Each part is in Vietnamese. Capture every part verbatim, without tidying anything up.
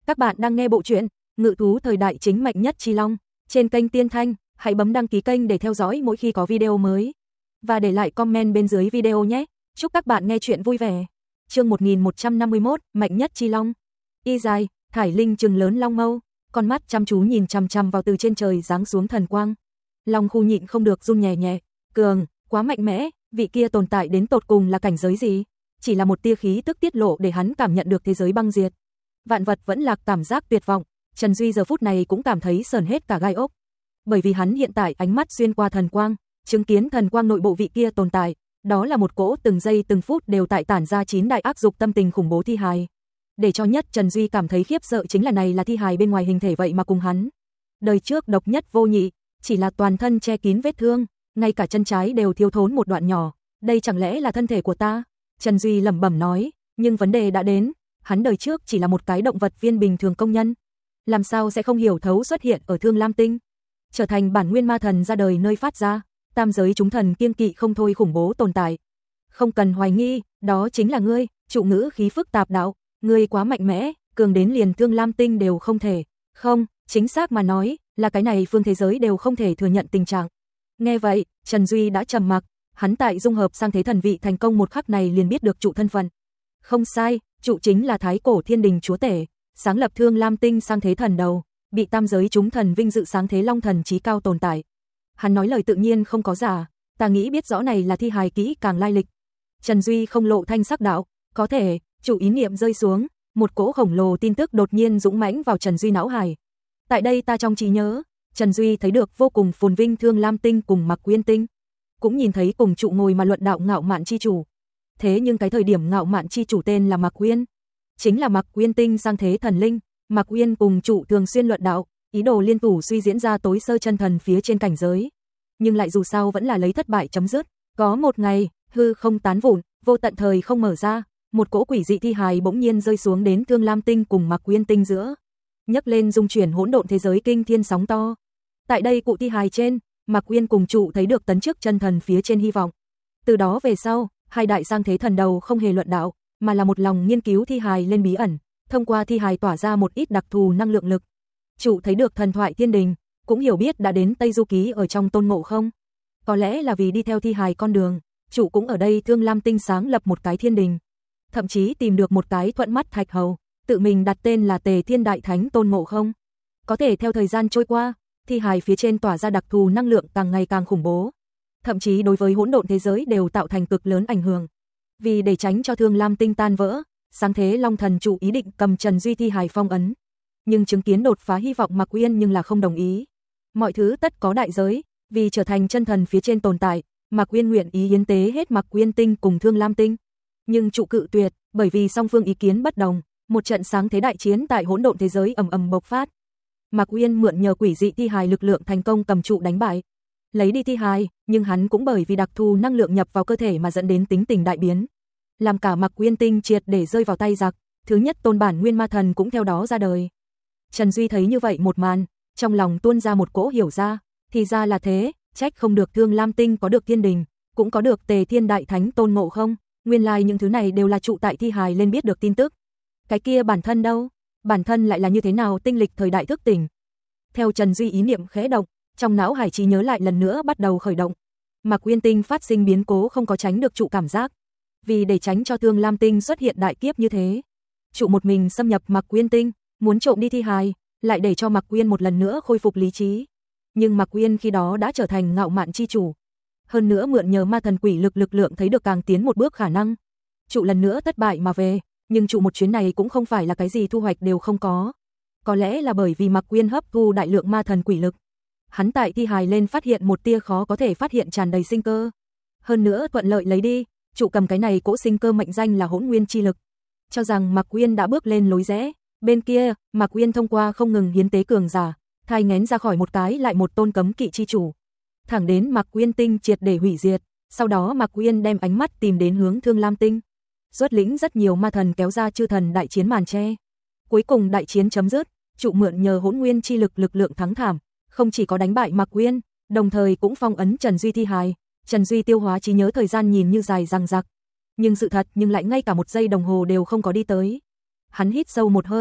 Các bạn đang nghe bộ truyện Ngự thú thời đại chính mạnh nhất Chi Long trên kênh Tiên Thanh, hãy bấm đăng ký kênh để theo dõi mỗi khi có video mới và để lại comment bên dưới video nhé. Chúc các bạn nghe truyện vui vẻ. Chương một nghìn một trăm năm mươi mốt, mạnh nhất Chi Long. Y dài, Thải Linh trừng lớn long mâu, con mắt chăm chú nhìn chằm chằm vào từ trên trời giáng xuống thần quang. Long khu nhịn không được run nhẹ nhẹ, cường, quá mạnh mẽ, vị kia tồn tại đến tột cùng là cảnh giới gì? Chỉ là một tia khí tức tiết lộ để hắn cảm nhận được thế giới băng diệt. Vạn vật vẫn lạc cảm giác tuyệt vọng, Trần Duy giờ phút này cũng cảm thấy sờn hết cả gai ốc. Bởi vì hắn hiện tại ánh mắt xuyên qua thần quang, chứng kiến thần quang nội bộ vị kia tồn tại, đó là một cỗ từng giây từng phút đều tại tản ra chín đại ác dục tâm tình khủng bố thi hài. Để cho nhất Trần Duy cảm thấy khiếp sợ chính là này là thi hài bên ngoài hình thể vậy mà cùng hắn đời trước độc nhất vô nhị, chỉ là toàn thân che kín vết thương, ngay cả chân trái đều thiếu thốn một đoạn nhỏ, đây chẳng lẽ là thân thể của ta? Trần Duy lẩm bẩm nói, nhưng vấn đề đã đến, hắn đời trước chỉ là một cái động vật viên bình thường công nhân, làm sao sẽ không hiểu thấu xuất hiện ở Thương Lam Tinh, trở thành bản nguyên ma thần ra đời nơi phát ra, tam giới chúng thần kiêng kỵ không thôi khủng bố tồn tại. Không cần hoài nghi, đó chính là ngươi, trụ ngữ khí phức tạp đạo, ngươi quá mạnh mẽ, cường đến liền Thương Lam Tinh đều không thể, không, chính xác mà nói, là cái này phương thế giới đều không thể thừa nhận tình trạng. Nghe vậy, Trần Duy đã trầm mặc, hắn tại dung hợp sang thế thần vị thành công một khắc này liền biết được trụ thân phận. Không sai, trụ chính là Thái Cổ Thiên Đình chúa tể, sáng lập Thương Lam Tinh sang thế thần đầu, bị tam giới chúng thần vinh dự sáng thế long thần chí cao tồn tại. Hắn nói lời tự nhiên không có giả, ta nghĩ biết rõ này là thi hài kỹ càng lai lịch. Trần Duy không lộ thanh sắc đạo, có thể, trụ ý niệm rơi xuống, một cỗ khổng lồ tin tức đột nhiên dũng mãnh vào Trần Duy não hải. Tại đây ta trong trí nhớ, Trần Duy thấy được vô cùng phồn vinh Thương Lam Tinh cùng Mạc Quyên Tinh, cũng nhìn thấy cùng trụ ngồi mà luận đạo ngạo mạn chi chủ. Thế nhưng cái thời điểm ngạo mạn chi chủ tên là Mạc Quyên, chính là Mạc Quyên Tinh sang thế thần linh, Mạc Quyên cùng trụ thường xuyên luận đạo, ý đồ liên thủ suy diễn ra tối sơ chân thần phía trên cảnh giới, nhưng lại dù sao vẫn là lấy thất bại chấm dứt. Có một ngày, hư không tán vụn, vô tận thời không mở ra, một cỗ quỷ dị thi hài bỗng nhiên rơi xuống đến Thương Lam Tinh cùng Mạc Quyên Tinh giữa, nhấc lên dung chuyển hỗn độn thế giới kinh thiên sóng to. Tại đây cụ thi hài trên, Mạc Quyên cùng trụ thấy được tấn chức chân thần phía trên hy vọng. Từ đó về sau, hai đại sang thế thần đầu không hề luận đạo, mà là một lòng nghiên cứu thi hài lên bí ẩn, thông qua thi hài tỏa ra một ít đặc thù năng lượng lực. Trụ thấy được thần thoại thiên đình, cũng hiểu biết đã đến Tây Du Ký ở trong Tôn Ngộ Không. Có lẽ là vì đi theo thi hài con đường, trụ cũng ở đây Thương Lam Tinh sáng lập một cái thiên đình, thậm chí tìm được một cái thuận mắt thạch hầu, tự mình đặt tên là Tề Thiên Đại Thánh Tôn Ngộ Không. Có thể theo thời gian trôi qua, thi hài phía trên tỏa ra đặc thù năng lượng càng ngày càng khủng bố, thậm chí đối với hỗn độn thế giới đều tạo thành cực lớn ảnh hưởng. Vì để tránh cho Thương Lam Tinh tan vỡ, sáng thế Long Thần trụ ý định cầm Trần Duy thi hài phong ấn, nhưng chứng kiến đột phá hy vọng Mạc Quyên nhưng là không đồng ý. Mọi thứ tất có đại giới, vì trở thành chân thần phía trên tồn tại, Mạc Quyên nguyện ý hiến tế hết Mạc Quyên Tinh cùng Thương Lam Tinh. Nhưng trụ cự tuyệt, bởi vì song phương ý kiến bất đồng, một trận sáng thế đại chiến tại hỗn độn thế giới ầm ầm bộc phát. Mạc Quyên mượn nhờ quỷ dị thi hài lực lượng thành công cầm trụ đánh bại, lấy đi thi hài, nhưng hắn cũng bởi vì đặc thù năng lượng nhập vào cơ thể mà dẫn đến tính tình đại biến, làm cả Mạc Quyên Tinh triệt để rơi vào tay giặc, thứ nhất tôn bản nguyên ma thần cũng theo đó ra đời. Trần Duy thấy như vậy một màn, trong lòng tuôn ra một cỗ hiểu ra, thì ra là thế, trách không được Thương Lam Tinh có được thiên đình, cũng có được Tề Thiên Đại Thánh Tôn Ngộ Không, nguyên lai những thứ này đều là trụ tại thi hài lên biết được tin tức. Cái kia bản thân đâu? Bản thân lại là như thế nào tinh lịch thời đại thức tỉnh? Theo Trần Duy ý niệm khẽ động, trong não hải trí nhớ lại lần nữa bắt đầu khởi động. Mạc Quyên Tinh phát sinh biến cố không có tránh được trụ cảm giác, vì để tránh cho Thương Lam Tinh xuất hiện đại kiếp như thế, trụ một mình xâm nhập Mạc Quyên Tinh, muốn trộm đi thi hài, lại để cho Mạc Quyên một lần nữa khôi phục lý trí. Nhưng Mạc Quyên khi đó đã trở thành ngạo mạn chi chủ, hơn nữa mượn nhờ ma thần quỷ lực lực lượng thấy được càng tiến một bước khả năng. Trụ lần nữa thất bại mà về, nhưng trụ một chuyến này cũng không phải là cái gì thu hoạch đều không có. Có lẽ là bởi vì Mạc Quyên hấp thu đại lượng ma thần quỷ lực, hắn tại thi hài lên phát hiện một tia khó có thể phát hiện tràn đầy sinh cơ. Hơn nữa thuận lợi lấy đi, trụ cầm cái này cỗ sinh cơ mệnh danh là hỗn nguyên chi lực, cho rằng Mạc Quyên đã bước lên lối rẽ. Bên kia, Mạc Quyên thông qua không ngừng hiến tế cường giả, thai nghén ra khỏi một cái lại một tôn cấm kỵ chi chủ, thẳng đến Mạc Quyên Tinh triệt để hủy diệt. Sau đó Mạc Quyên đem ánh mắt tìm đến hướng Thương Lam Tinh, xuất lĩnh rất nhiều ma thần kéo ra chư thần đại chiến màn che. Cuối cùng đại chiến chấm dứt, trụ mượn nhờ hỗn nguyên chi lực lực lượng thắng thảm, không chỉ có đánh bại Mạc Quyên, đồng thời cũng phong ấn Trần Duy thi hài. Trần Duy tiêu hóa trí nhớ thời gian nhìn như dài dằng dặc, nhưng sự thật nhưng lại ngay cả một giây đồng hồ đều không có đi tới. Hắn hít sâu một hơi,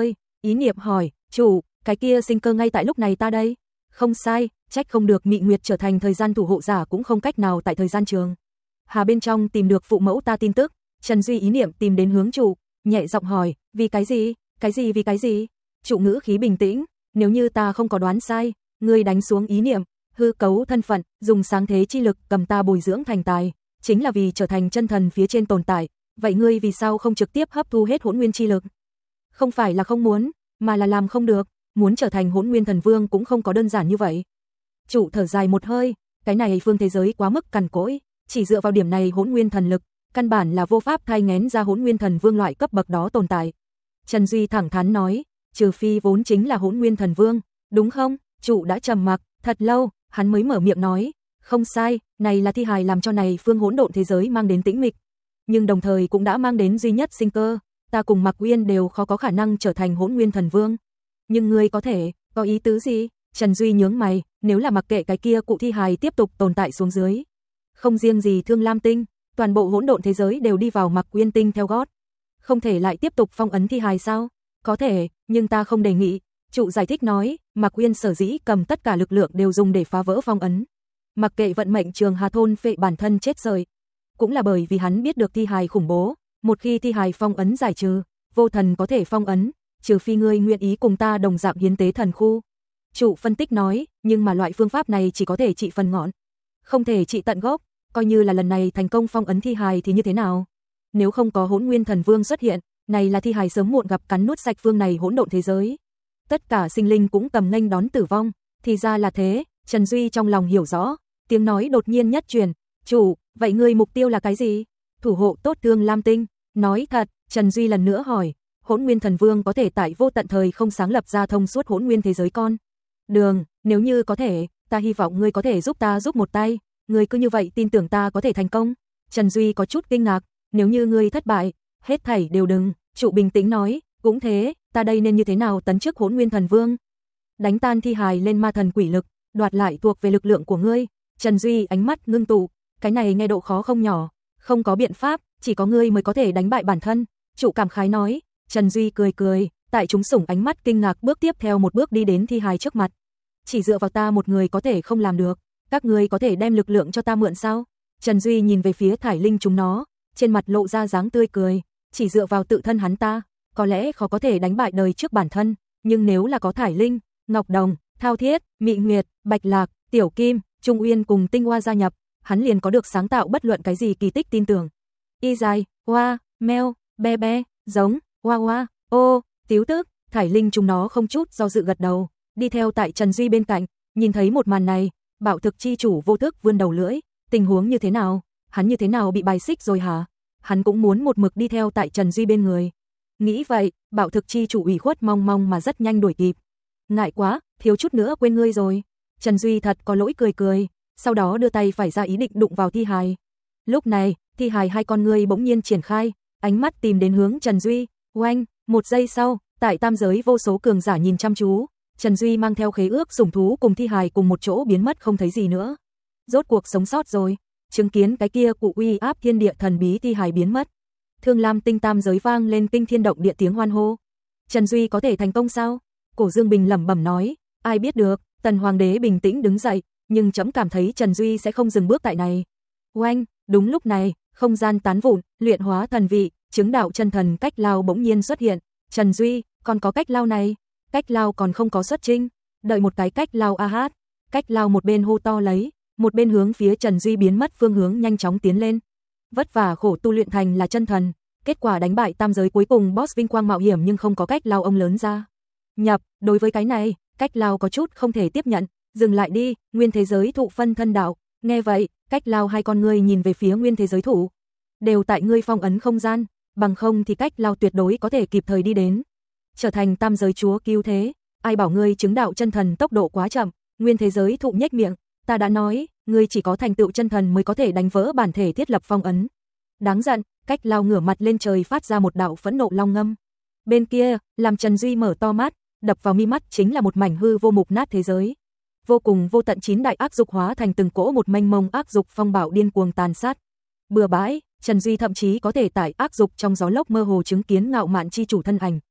Ý niệm hỏi, chủ, cái kia sinh cơ ngay tại lúc này ta đây. Không sai, trách không được Mị Nguyệt trở thành thời gian thủ hộ giả cũng không cách nào tại thời gian trường. Hà bên trong tìm được phụ mẫu ta tin tức, Trần Duy ý niệm tìm đến hướng chủ, nhẹ giọng hỏi, vì cái gì, cái gì vì cái gì? Chủ ngữ khí bình tĩnh, nếu như ta không có đoán sai, ngươi đánh xuống ý niệm, hư cấu thân phận, dùng sáng thế chi lực cầm ta bồi dưỡng thành tài, chính là vì trở thành chân thần phía trên tồn tại, vậy ngươi vì sao không trực tiếp hấp thu hết hỗn nguyên chi lực? Không phải là không muốn, mà là làm không được, muốn trở thành hỗn nguyên thần vương cũng không có đơn giản như vậy. Chủ thở dài một hơi, cái này phương thế giới quá mức cằn cỗi, chỉ dựa vào điểm này hỗn nguyên thần lực, căn bản là vô pháp thay ngén ra hỗn nguyên thần vương loại cấp bậc đó tồn tại. Trần Duy thẳng thắn nói, trừ phi vốn chính là hỗn nguyên thần vương, đúng không? Chủ đã trầm mặc, thật lâu, hắn mới mở miệng nói, không sai, này là thi hài làm cho này phương hỗn độn thế giới mang đến tĩnh mịch, nhưng đồng thời cũng đã mang đến duy nhất sinh cơ, ta cùng Mạc Uyên đều khó có khả năng trở thành hỗn nguyên thần vương. Nhưng ngươi có thể, có ý tứ gì? Trần Duy nhướng mày, nếu là mặc kệ cái kia cụ thi hài tiếp tục tồn tại xuống dưới, không riêng gì Thương Lam Tinh, toàn bộ hỗn độn thế giới đều đi vào Mạc Uyên Tinh theo gót. Không thể lại tiếp tục phong ấn thi hài sao? Có thể, nhưng ta không đề nghị. Trụ giải thích nói, Mạc Uyên sở dĩ cầm tất cả lực lượng đều dùng để phá vỡ phong ấn. Mặc kệ vận mệnh Trường Hà thôn phệ bản thân chết rời, cũng là bởi vì hắn biết được thi hài khủng bố, một khi thi hài phong ấn giải trừ, vô thần có thể phong ấn, trừ phi ngươi nguyện ý cùng ta đồng dạng hiến tế thần khu. Trụ phân tích nói, nhưng mà loại phương pháp này chỉ có thể trị phần ngọn, không thể trị tận gốc, coi như là lần này thành công phong ấn thi hài thì như thế nào? Nếu không có hỗn nguyên thần vương xuất hiện, này là thi hài sớm muộn gặp cắn nuốt sạch phương này hỗn độn thế giới. Tất cả sinh linh cũng cầm nghênh đón tử vong, thì ra là thế, Trần Duy trong lòng hiểu rõ, tiếng nói đột nhiên nhất truyền, chủ, vậy ngươi mục tiêu là cái gì? Thủ hộ tốt Thương Lam Tinh, nói thật, Trần Duy lần nữa hỏi, hỗn nguyên thần vương có thể tại vô tận thời không sáng lập ra thông suốt hỗn nguyên thế giới con đường, nếu như có thể, ta hy vọng ngươi có thể giúp ta giúp một tay, ngươi cứ như vậy tin tưởng ta có thể thành công. Trần Duy có chút kinh ngạc, nếu như ngươi thất bại, hết thảy đều đừng, Trụ bình tĩnh nói, cũng thế, ta đây nên như thế nào tấn chức hỗn nguyên thần vương? Đánh tan thi hài lên ma thần quỷ lực, đoạt lại thuộc về lực lượng của ngươi. Trần Duy ánh mắt ngưng tụ, cái này nghe độ khó không nhỏ, không có biện pháp, chỉ có ngươi mới có thể đánh bại bản thân. Trụ cảm khái nói, Trần Duy cười cười, tại chúng sủng ánh mắt kinh ngạc bước tiếp theo một bước đi đến thi hài trước mặt. Chỉ dựa vào ta một người có thể không làm được, các ngươi có thể đem lực lượng cho ta mượn sao? Trần Duy nhìn về phía thải linh chúng nó, trên mặt lộ ra dáng tươi cười, chỉ dựa vào tự thân hắn ta, có lẽ khó có thể đánh bại đời trước bản thân, nhưng nếu là có thải linh, Ngọc Đồng, Thao Thiết, Mị Nguyệt, Bạch Lạc, Tiểu Kim, Trung Uyên cùng Tinh Hoa gia nhập, hắn liền có được sáng tạo bất luận cái gì kỳ tích tin tưởng. Y dài, hoa, meo, be be, giống, hoa hoa, ô, tiếu tức, thải linh chúng nó không chút do dự gật đầu, đi theo tại Trần Duy bên cạnh, nhìn thấy một màn này, Bạo Thực chi chủ vô thức vươn đầu lưỡi, tình huống như thế nào, hắn như thế nào bị bài xích rồi hả? Hắn cũng muốn một mực đi theo tại Trần Duy bên người. Nghĩ vậy, Bạo Thực chi chủ ủy khuất mong mong mà rất nhanh đuổi kịp. Ngại quá, thiếu chút nữa quên ngươi rồi. Trần Duy thật có lỗi cười cười, sau đó đưa tay phải ra ý định đụng vào thi hài. Lúc này, thi hài hai con ngươi bỗng nhiên triển khai, ánh mắt tìm đến hướng Trần Duy, oanh, một giây sau, tại tam giới vô số cường giả nhìn chăm chú, Trần Duy mang theo khế ước sủng thú cùng thi hài cùng một chỗ biến mất không thấy gì nữa. Rốt cuộc sống sót rồi, chứng kiến cái kia cụ uy áp thiên địa thần bí thi hài biến mất. Thương Lam Tinh tam giới vang lên kinh thiên động địa tiếng hoan hô. Trần Duy có thể thành công sao? Cổ Dương Bình lẩm bẩm nói, ai biết được. Tần Hoàng đế bình tĩnh đứng dậy, nhưng trẫm cảm thấy Trần Duy sẽ không dừng bước tại này. Oanh, đúng lúc này, không gian tán vụn, luyện hóa thần vị, chứng đạo chân thần Cách Lao bỗng nhiên xuất hiện. Trần Duy, còn có Cách Lao này? Cách Lao còn không có xuất chinh, đợi một cái Cách Lao a hát. Cách Lao một bên hô to lấy, một bên hướng phía Trần Duy biến mất phương hướng nhanh chóng tiến lên. Vất vả khổ tu luyện thành là chân thần, kết quả đánh bại tam giới cuối cùng boss vinh quang mạo hiểm nhưng không có Cách Lao ông lớn ra nhập, đối với cái này, Cách Lao có chút không thể tiếp nhận, dừng lại đi, nguyên thế giới thụ phân thân đạo. Nghe vậy, Cách Lao hai con ngươi nhìn về phía nguyên thế giới thủ, đều tại ngươi phong ấn không gian, bằng không thì Cách Lao tuyệt đối có thể kịp thời đi đến, trở thành tam giới chúa cứu thế. Ai bảo ngươi chứng đạo chân thần tốc độ quá chậm? Nguyên thế giới thụ nhếch miệng, ta đã nói, ngươi chỉ có thành tựu chân thần mới có thể đánh vỡ bản thể thiết lập phong ấn. Đáng giận. Cách Lao ngửa mặt lên trời phát ra một đạo phẫn nộ long ngâm. Bên kia, làm Trần Duy mở to mắt, đập vào mi mắt chính là một mảnh hư vô mục nát thế giới. Vô cùng vô tận chín đại ác dục hóa thành từng cỗ một mênh mông ác dục phong bạo điên cuồng tàn sát. Bừa bãi, Trần Duy thậm chí có thể tại ác dục trong gió lốc mơ hồ chứng kiến ngạo mạn chi chủ thân ảnh.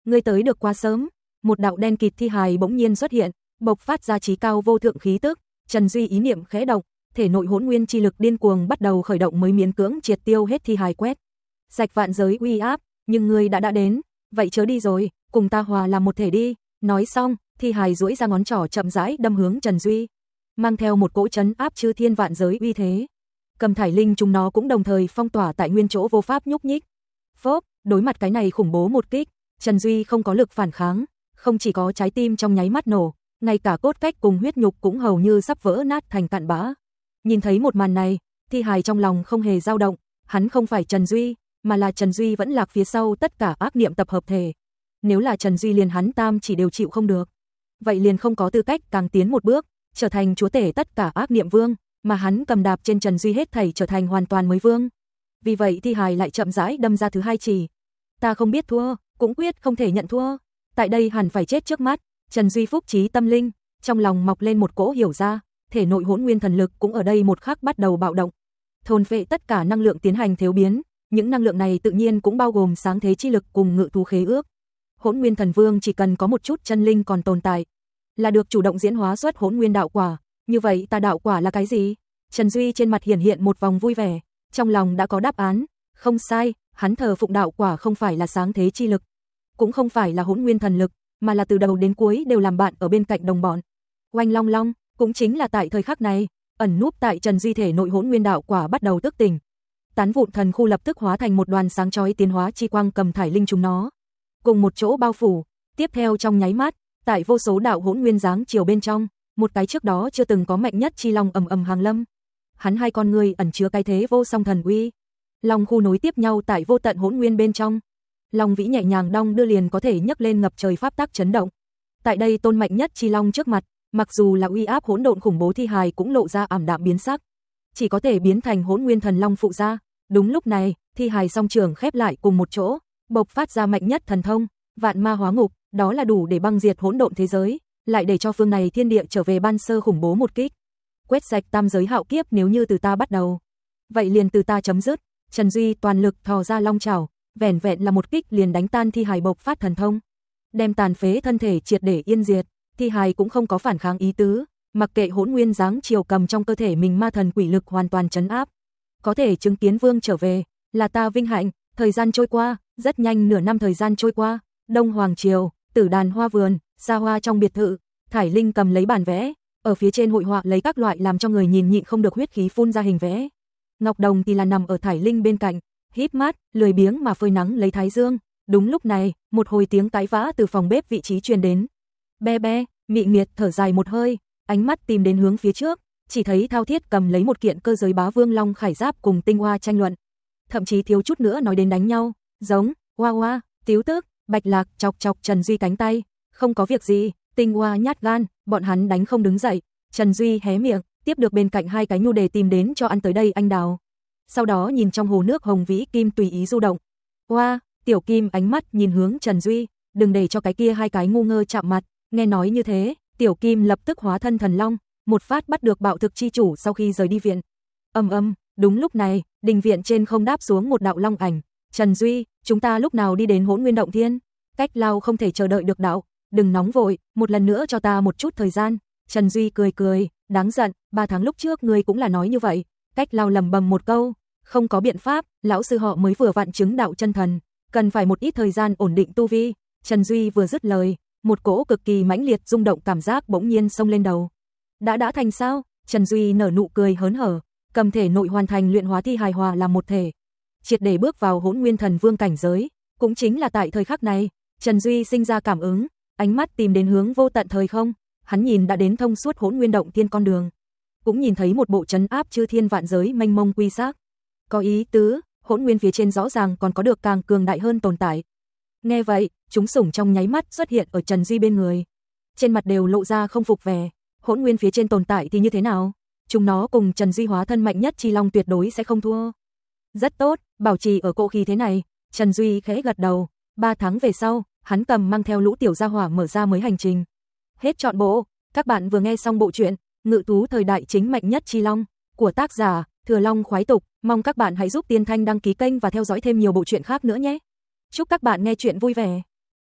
ngươi tới được quá sớm. Một đạo đen kịt thi hài bỗng nhiên xuất hiện, bộc phát ra chí cao vô thượng khí tức. Trần Duy ý niệm khẽ động, thể nội hỗn nguyên chi lực điên cuồng bắt đầu khởi động mới miễn cưỡng triệt tiêu hết thi hài quét sạch vạn giới uy áp, nhưng ngươi đã đã đến, vậy chớ đi rồi, cùng ta hòa làm một thể đi. Nói xong, thi hài duỗi ra ngón trỏ chậm rãi đâm hướng Trần Duy, mang theo một cỗ trấn áp chư thiên vạn giới uy thế. Cầm thải linh chúng nó cũng đồng thời phong tỏa tại nguyên chỗ vô pháp nhúc nhích. Phốp, đối mặt cái này khủng bố một kích, Trần Duy không có lực phản kháng, không chỉ có trái tim trong nháy mắt nổ, ngay cả cốt cách cùng huyết nhục cũng hầu như sắp vỡ nát thành cặn bã. Nhìn thấy một màn này, thi hài trong lòng không hề dao động, hắn không phải Trần Duy, mà là Trần Duy vẫn lạc phía sau tất cả ác niệm tập hợp thể. Nếu là Trần Duy liền hắn tam chỉ đều chịu không được, vậy liền không có tư cách càng tiến một bước, trở thành chúa tể tất cả ác niệm vương, mà hắn cầm đạp trên Trần Duy hết thảy trở thành hoàn toàn mới vương. Vì vậy thi hài lại chậm rãi đâm ra thứ hai chỉ. Ta không biết thua, cũng quyết không thể nhận thua. Tại đây hẳn phải chết trước mắt. Trần Duy phúc trí tâm linh, trong lòng mọc lên một cỗ hiểu ra, thể nội hỗn nguyên thần lực cũng ở đây một khắc bắt đầu bạo động. Thôn phệ tất cả năng lượng tiến hành thiếu biến, những năng lượng này tự nhiên cũng bao gồm sáng thế chi lực cùng ngự thú khế ước. Hỗn nguyên thần vương chỉ cần có một chút chân linh còn tồn tại, là được chủ động diễn hóa xuất hỗn nguyên đạo quả. Như vậy ta đạo quả là cái gì? Trần Duy trên mặt hiển hiện một vòng vui vẻ, trong lòng đã có đáp án. Không sai, hắn thờ phụng đạo quả không phải là sáng thế chi lực, cũng không phải là hỗn nguyên thần lực, mà là từ đầu đến cuối đều làm bạn ở bên cạnh đồng bọn. Oanh long long, cũng chính là tại thời khắc này, ẩn núp tại Trần Duy thể nội hỗn nguyên đạo quả bắt đầu thức tỉnh. Tán vụn thần khu lập tức hóa thành một đoàn sáng chói tiến hóa chi quang cầm thải linh chúng nó, cùng một chỗ bao phủ. Tiếp theo trong nháy mắt, tại vô số đạo hỗn nguyên dáng chiều bên trong, một cái trước đó chưa từng có mạnh nhất chi long ầm ầm hàng lâm. Hắn hai con người ẩn chứa cái thế vô song thần uy. Long khu nối tiếp nhau tại vô tận hỗn nguyên bên trong. Long vĩ nhẹ nhàng đong đưa liền có thể nhấc lên ngập trời pháp tắc chấn động. Tại đây tôn mạnh nhất chi long trước mặt, mặc dù là uy áp hỗn độn khủng bố thi hài cũng lộ ra ảm đạm biến sắc, chỉ có thể biến thành hỗn nguyên thần long phụ gia. Đúng lúc này, thi hài song trường khép lại cùng một chỗ, bộc phát ra mạnh nhất thần thông, vạn ma hóa ngục, đó là đủ để băng diệt hỗn độn thế giới, lại để cho phương này thiên địa trở về ban sơ khủng bố một kích. Quét sạch tam giới hạo kiếp, nếu như từ ta bắt đầu, vậy liền từ ta chấm dứt. Trần Duy toàn lực thò ra long trảo, vẻn vẹn là một kích liền đánh tan thi hài bộc phát thần thông, đem tàn phế thân thể triệt để yên diệt. Thi hài cũng không có phản kháng ý tứ, mặc kệ hỗn nguyên dáng chiều cầm trong cơ thể mình ma thần quỷ lực hoàn toàn trấn áp. Có thể chứng kiến vương trở về, là ta vinh hạnh. Thời gian trôi qua, rất nhanh nửa năm thời gian trôi qua. Đông Hoàng Triều, Tử Đàn Hoa Vườn, xa hoa trong biệt thự, Thải Linh cầm lấy bản vẽ, ở phía trên hội họa lấy các loại làm cho người nhìn nhịn không được huyết khí phun ra hình vẽ. Ngọc Đồng thì là nằm ở Thải Linh bên cạnh, híp mắt, lười biếng mà phơi nắng lấy thái dương. Đúng lúc này, một hồi tiếng cãi vã từ phòng bếp vị trí truyền đến. Be be, Mị Nghiệt thở dài một hơi, ánh mắt tìm đến hướng phía trước, chỉ thấy Thao Thiết cầm lấy một kiện cơ giới bá vương long khải giáp cùng Tinh Hoa tranh luận, thậm chí thiếu chút nữa nói đến đánh nhau. Giống, Hoa Hoa, Tiếu Tức, Bạch Lạc chọc chọc Trần Duy cánh tay, không có việc gì. Tinh Hoa nhát gan, bọn hắn đánh không đứng dậy. Trần Duy hé miệng, tiếp được bên cạnh hai cái nhu đề tìm đến cho ăn tới đây anh đào. Sau đó nhìn trong hồ nước hồng vĩ kim tùy ý du động. Hoa, Tiểu Kim ánh mắt nhìn hướng Trần Duy, đừng để cho cái kia hai cái ngu ngơ chạm mặt. Nghe nói như thế, Tiểu Kim lập tức hóa thân thần long, một phát bắt được bạo thực chi chủ sau khi rời đi viện. Ầm ầm, đúng lúc này, đình viện trên không đáp xuống một đạo long ảnh. Trần Duy, chúng ta lúc nào đi đến Hỗn Nguyên Động Thiên? Cách lao không thể chờ đợi được đạo, đừng nóng vội, một lần nữa cho ta một chút thời gian. Trần Duy cười cười, đáng giận, ba tháng lúc trước ngươi cũng là nói như vậy. Cách lao lầm bầm một câu, không có biện pháp, lão sư họ mới vừa vặn chứng đạo chân thần, cần phải một ít thời gian ổn định tu vi. Trần Duy vừa dứt lời, một cỗ cực kỳ mãnh liệt rung động cảm giác bỗng nhiên xông lên đầu. Đã đã thành sao? Trần Duy nở nụ cười hớn hở, cầm thể nội hoàn thành luyện hóa thi hài hòa làm một thể, triệt để bước vào Hỗn Nguyên Thần Vương cảnh giới. Cũng chính là tại thời khắc này, Trần Duy sinh ra cảm ứng, ánh mắt tìm đến hướng vô tận thời không, hắn nhìn đã đến thông suốt Hỗn Nguyên Động Thiên con đường, cũng nhìn thấy một bộ trấn áp chư thiên vạn giới mênh mông quy xác. Có ý tứ, Hỗn Nguyên phía trên rõ ràng còn có được càng cường đại hơn tồn tại. Nghe vậy, chúng sủng trong nháy mắt xuất hiện ở Trần Duy bên người, trên mặt đều lộ ra không phục vẻ. Hỗn Nguyên phía trên tồn tại thì như thế nào? Chúng nó cùng Trần Duy hóa thân mạnh nhất chi long tuyệt đối sẽ không thua. Rất tốt, bảo trì ở cỗ khí thế này. Trần Duy khẽ gật đầu. Ba tháng về sau, hắn cầm mang theo lũ tiểu gia hỏa mở ra mới hành trình. Hết trọn bộ. Các bạn vừa nghe xong bộ truyện Ngự thú thời đại chính mạnh nhất chi long của tác giả Thừa Long Khoái Tục. Mong các bạn hãy giúp Tiên Thanh đăng ký kênh và theo dõi thêm nhiều bộ truyện khác nữa nhé. Chúc các bạn nghe truyện vui vẻ.